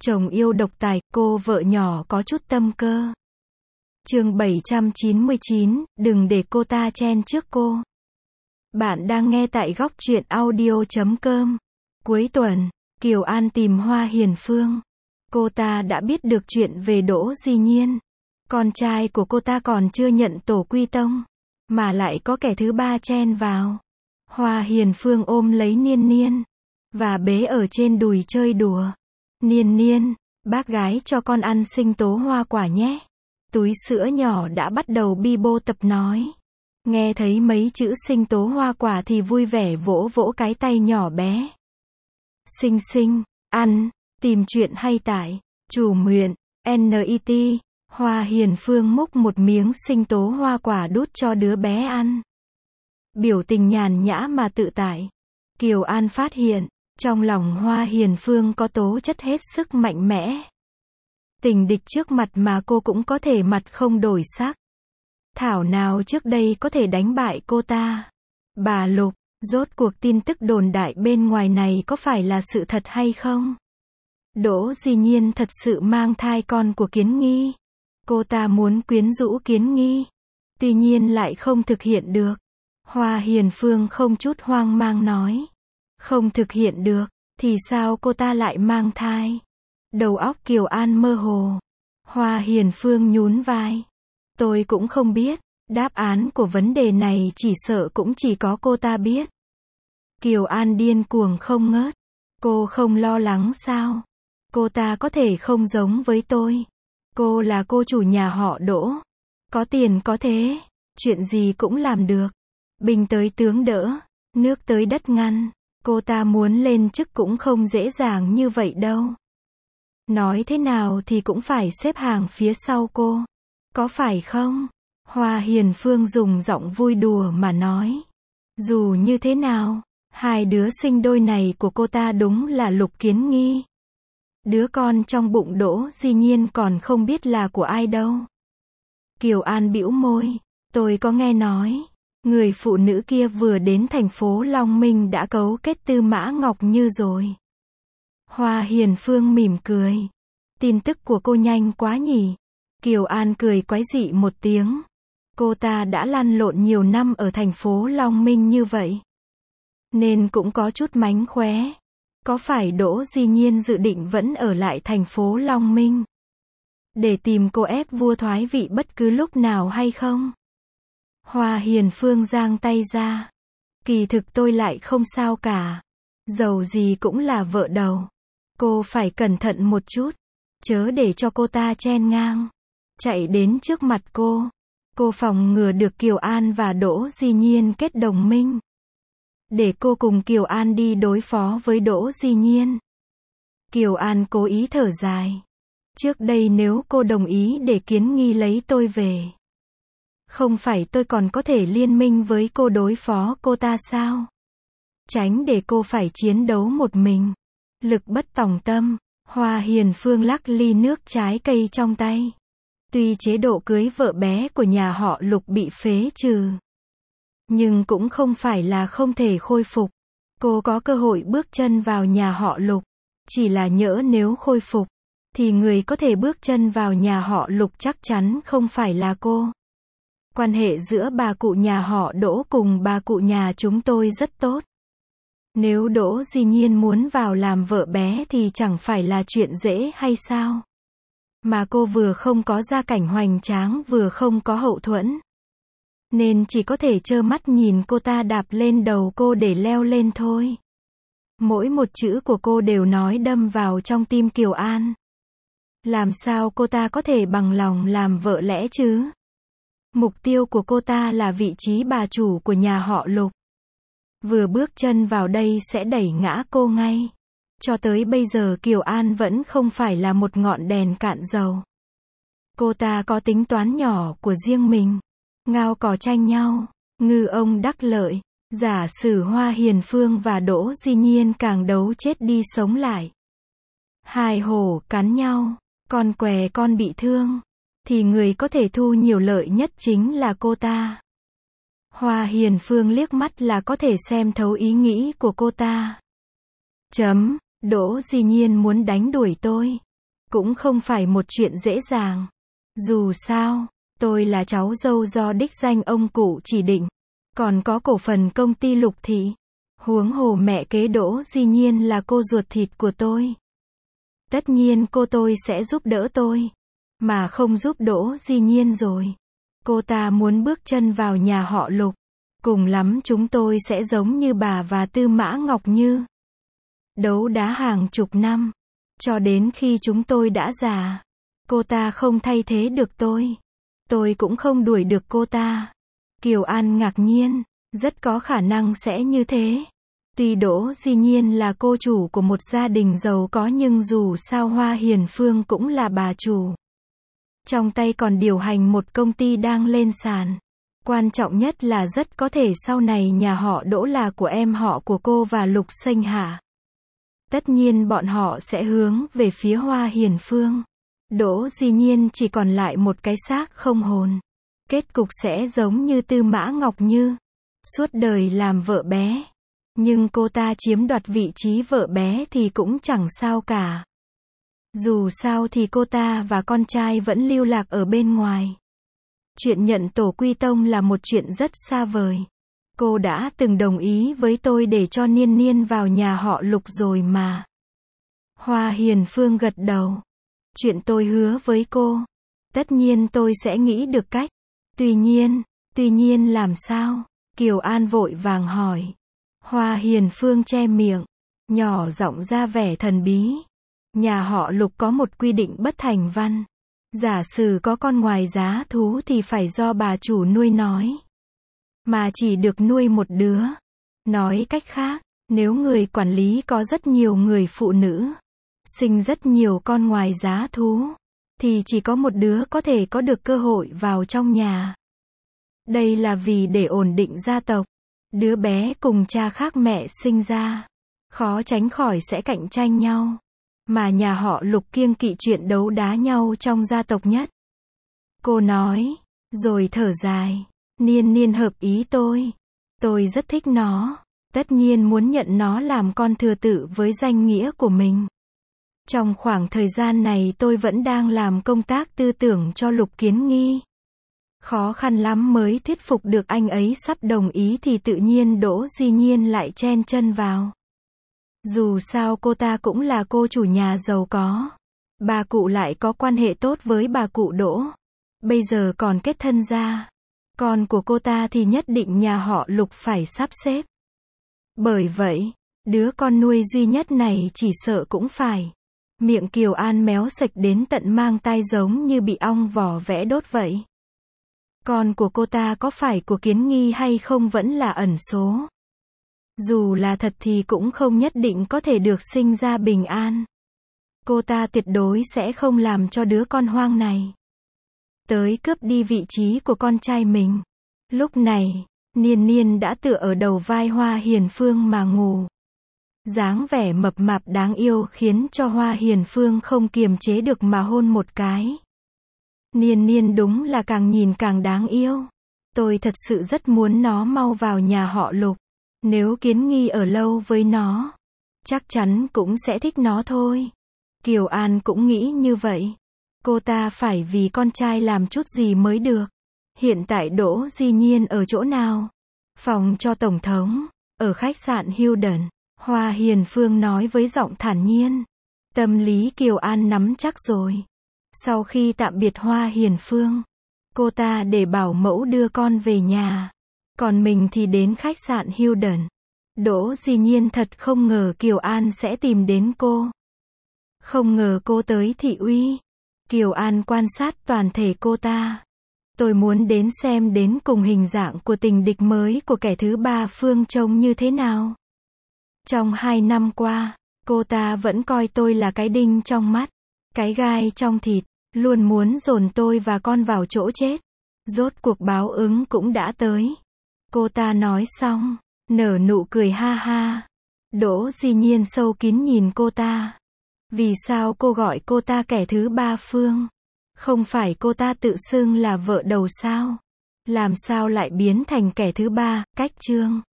Chồng yêu độc tài, cô vợ nhỏ có chút tâm cơ. Chương 799, đừng để cô ta chen trước cô. Bạn đang nghe tại góc truyện audio.com. Cuối tuần, Kiều An tìm Hoa Hiền Phương. Cô ta đã biết được chuyện về Đỗ Di Nhiên. Con trai của cô ta còn chưa nhận tổ quy tông, mà lại có kẻ thứ ba chen vào. Hoa Hiền Phương ôm lấy Niên Niên và bế ở trên đùi chơi đùa. Niên Niên, bác gái cho con ăn sinh tố hoa quả nhé. Túi sữa nhỏ đã bắt đầu bi bô tập nói. Nghe thấy mấy chữ sinh tố hoa quả thì vui vẻ vỗ vỗ cái tay nhỏ bé. Xinh xinh, ăn, tìm chuyện hay tại, chủ nguyện, NET. Hoa Hiền Phương múc một miếng sinh tố hoa quả đút cho đứa bé ăn. Biểu tình nhàn nhã mà tự tại. Kiều An phát hiện, trong lòng Hoa Hiền Phương có tố chất hết sức mạnh mẽ. Tình địch trước mặt mà cô cũng có thể mặt không đổi sắc. Thảo nào trước đây có thể đánh bại cô ta. Bà Lục, rốt cuộc tin tức đồn đại bên ngoài này có phải là sự thật hay không? Đỗ Di Nhiên thật sự mang thai con của Kiến Nghi. Cô ta muốn quyến rũ Kiến Nghi, tuy nhiên lại không thực hiện được. Hoa Hiền Phương không chút hoang mang nói. Không thực hiện được, thì sao cô ta lại mang thai? Đầu óc Kiều An mơ hồ. Hoa Hiền Phương nhún vai. Tôi cũng không biết, đáp án của vấn đề này chỉ sợ cũng chỉ có cô ta biết. Kiều An điên cuồng không ngớt. Cô không lo lắng sao? Cô ta có thể không giống với tôi. Cô là cô chủ nhà họ Đỗ. Có tiền có thế, chuyện gì cũng làm được. Binh tới tướng đỡ, nước tới đất ngăn. Cô ta muốn lên chức cũng không dễ dàng như vậy đâu. Nói thế nào thì cũng phải xếp hàng phía sau cô. Có phải không? Hoa Hiền Phương dùng giọng vui đùa mà nói. Dù như thế nào, hai đứa sinh đôi này của cô ta đúng là Lục Kiến Nghi. Đứa con trong bụng Đỗ Di Nhiên còn không biết là của ai đâu. Kiều An bĩu môi. Tôi có nghe nói, người phụ nữ kia vừa đến thành phố Long Minh đã cấu kết Tư Mã Ngọc Như rồi. Hoa Hiền Phương mỉm cười. Tin tức của cô nhanh quá nhỉ. Kiều An cười quái dị một tiếng. Cô ta đã lăn lộn nhiều năm ở thành phố Long Minh như vậy, nên cũng có chút mánh khóe. Có phải Đỗ Di Nhiên dự định vẫn ở lại thành phố Long Minh để tìm cô ép vua thoái vị bất cứ lúc nào hay không? Hoa Hiền Phương giang tay ra. Kỳ thực tôi lại không sao cả. Dầu gì cũng là vợ đầu. Cô phải cẩn thận một chút. Chớ để cho cô ta chen ngang, chạy đến trước mặt cô. Cô phòng ngừa được Kiều An và Đỗ Di Nhiên kết đồng minh, để cô cùng Kiều An đi đối phó với Đỗ Di Nhiên. Kiều An cố ý thở dài. Trước đây nếu cô đồng ý để Kiến Nghi lấy tôi về, không phải tôi còn có thể liên minh với cô đối phó cô ta sao? Tránh để cô phải chiến đấu một mình. Lực bất tòng tâm. Hoa Hiền Phương lắc ly nước trái cây trong tay. Tuy chế độ cưới vợ bé của nhà họ Lục bị phế trừ, nhưng cũng không phải là không thể khôi phục. Cô có cơ hội bước chân vào nhà họ Lục. Chỉ là nhỡ nếu khôi phục, thì người có thể bước chân vào nhà họ Lục chắc chắn không phải là cô. Quan hệ giữa bà cụ nhà họ Đỗ cùng bà cụ nhà chúng tôi rất tốt. Nếu Đỗ Di Nhiên muốn vào làm vợ bé thì chẳng phải là chuyện dễ hay sao? Mà cô vừa không có gia cảnh hoành tráng vừa không có hậu thuẫn, nên chỉ có thể trơ mắt nhìn cô ta đạp lên đầu cô để leo lên thôi. Mỗi một chữ của cô đều nói đâm vào trong tim Kiều An. Làm sao cô ta có thể bằng lòng làm vợ lẽ chứ? Mục tiêu của cô ta là vị trí bà chủ của nhà họ Lục. Vừa bước chân vào đây sẽ đẩy ngã cô ngay. Cho tới bây giờ Kiều An vẫn không phải là một ngọn đèn cạn dầu. Cô ta có tính toán nhỏ của riêng mình. Ngao cò tranh nhau, ngư ông đắc lợi. Giả sử Hoa Hiền Phương và Đỗ Di Nhiên càng đấu chết đi sống lại, hai hổ cắn nhau, con què con bị thương, thì người có thể thu nhiều lợi nhất chính là cô ta. Hoa Hiền Phương liếc mắt là có thể xem thấu ý nghĩ của cô ta. Đỗ Di Nhiên muốn đánh đuổi tôi. cũng không phải một chuyện dễ dàng. Dù sao, tôi là cháu dâu do đích danh ông cụ chỉ định, còn có cổ phần công ty Lục Thị. Huống hồ mẹ kế Đỗ Di Nhiên là cô ruột thịt của tôi. Tất nhiên cô tôi sẽ giúp đỡ tôi, mà không giúp Đỗ Di Nhiên rồi. Cô ta muốn bước chân vào nhà họ Lục, cùng lắm chúng tôi sẽ giống như bà và Tư Mã Ngọc Như. Đấu đá hàng chục năm, cho đến khi chúng tôi đã già. Cô ta không thay thế được tôi cũng không đuổi được cô ta. Kiều An ngạc nhiên, rất có khả năng sẽ như thế. Tuy Đỗ Di Nhiên là cô chủ của một gia đình giàu có nhưng dù sao Hoa Hiền Phương cũng là bà chủ. Trong tay còn điều hành một công ty đang lên sàn. Quan trọng nhất là rất có thể sau này nhà họ Đỗ là của em họ của cô và Lục Sinh Hạ. Tất nhiên bọn họ sẽ hướng về phía Hoa Hiền Phương. Đỗ Di Nhiên chỉ còn lại một cái xác không hồn. Kết cục sẽ giống như Tư Mã Ngọc Như, suốt đời làm vợ bé. Nhưng cô ta chiếm đoạt vị trí vợ bé thì cũng chẳng sao cả. Dù sao thì cô ta và con trai vẫn lưu lạc ở bên ngoài. Chuyện nhận tổ quy tông là một chuyện rất xa vời. Cô đã từng đồng ý với tôi để cho Niên Niên vào nhà họ Lục rồi mà. Hoa Hiền Phương gật đầu. Chuyện tôi hứa với cô, tất nhiên tôi sẽ nghĩ được cách. Tuy nhiên làm sao? Kiều An vội vàng hỏi. Hoa Hiền Phương che miệng, nhỏ giọng ra vẻ thần bí. Nhà họ Lục có một quy định bất thành văn. Giả sử có con ngoài giá thú thì phải do bà chủ nuôi nói. Mà chỉ được nuôi một đứa. Nói cách khác, nếu người quản lý có rất nhiều người phụ nữ, sinh rất nhiều con ngoài giá thú, thì chỉ có một đứa có thể có được cơ hội vào trong nhà. Đây là vì để ổn định gia tộc. Đứa bé cùng cha khác mẹ sinh ra, khó tránh khỏi sẽ cạnh tranh nhau. Mà nhà họ Lục kiêng kỵ chuyện đấu đá nhau trong gia tộc nhất. Cô nói, rồi thở dài. Niên Niên hợp ý tôi. Tôi rất thích nó. Tất nhiên muốn nhận nó làm con thừa tự với danh nghĩa của mình. Trong khoảng thời gian này tôi vẫn đang làm công tác tư tưởng cho Lục Kiến Nghi. Khó khăn lắm mới thuyết phục được anh ấy sắp đồng ý thì tự nhiên Đỗ Di Nhiên lại chen chân vào. Dù sao cô ta cũng là cô chủ nhà giàu có. Bà cụ lại có quan hệ tốt với bà cụ Đỗ. Bây giờ còn kết thân ra. Con của cô ta thì nhất định nhà họ Lục phải sắp xếp. Bởi vậy, đứa con nuôi duy nhất này chỉ sợ cũng phải. Miệng Kiều An méo sạch đến tận mang tai giống như bị ong vò vẽ đốt vậy. Con của cô ta có phải của Kiến Nghi hay không vẫn là ẩn số. Dù là thật thì cũng không nhất định có thể được sinh ra bình an. Cô ta tuyệt đối sẽ không làm cho đứa con hoang này tới cướp đi vị trí của con trai mình. Lúc này, Niên Niên đã tựa ở đầu vai Hoa Hiền Phương mà ngủ. Dáng vẻ mập mạp đáng yêu khiến cho Hoa Hiền Phương không kiềm chế được mà hôn một cái. Niên Niên đúng là càng nhìn càng đáng yêu. Tôi thật sự rất muốn nó mau vào nhà họ Lục. Nếu Kiến Nghi ở lâu với nó, chắc chắn cũng sẽ thích nó thôi. Kiều An cũng nghĩ như vậy. Cô ta phải vì con trai làm chút gì mới được. Hiện tại Đỗ Di Nhiên ở chỗ nào? Phòng cho Tổng thống, ở khách sạn Hilton. Hoa Hiền Phương nói với giọng thản nhiên. Tâm lý Kiều An nắm chắc rồi. Sau khi tạm biệt Hoa Hiền Phương, cô ta để bảo mẫu đưa con về nhà. Còn mình thì đến khách sạn Hilton. Đỗ Di Nhiên thật không ngờ Kiều An sẽ tìm đến cô. Không ngờ cô tới thị uy. Kiều An quan sát toàn thể cô ta. Tôi muốn đến xem đến cùng hình dạng của tình địch mới của kẻ thứ ba Phương trông như thế nào. Trong 2 năm qua, cô ta vẫn coi tôi là cái đinh trong mắt, cái gai trong thịt, luôn muốn dồn tôi và con vào chỗ chết. Rốt cuộc báo ứng cũng đã tới. Cô ta nói xong, nở nụ cười ha ha. Đỗ Di Nhiên sâu kín nhìn cô ta. Vì sao cô gọi cô ta kẻ thứ ba Phương? Không phải cô ta tự xưng là vợ đầu sao? Làm sao lại biến thành kẻ thứ ba? Cách chương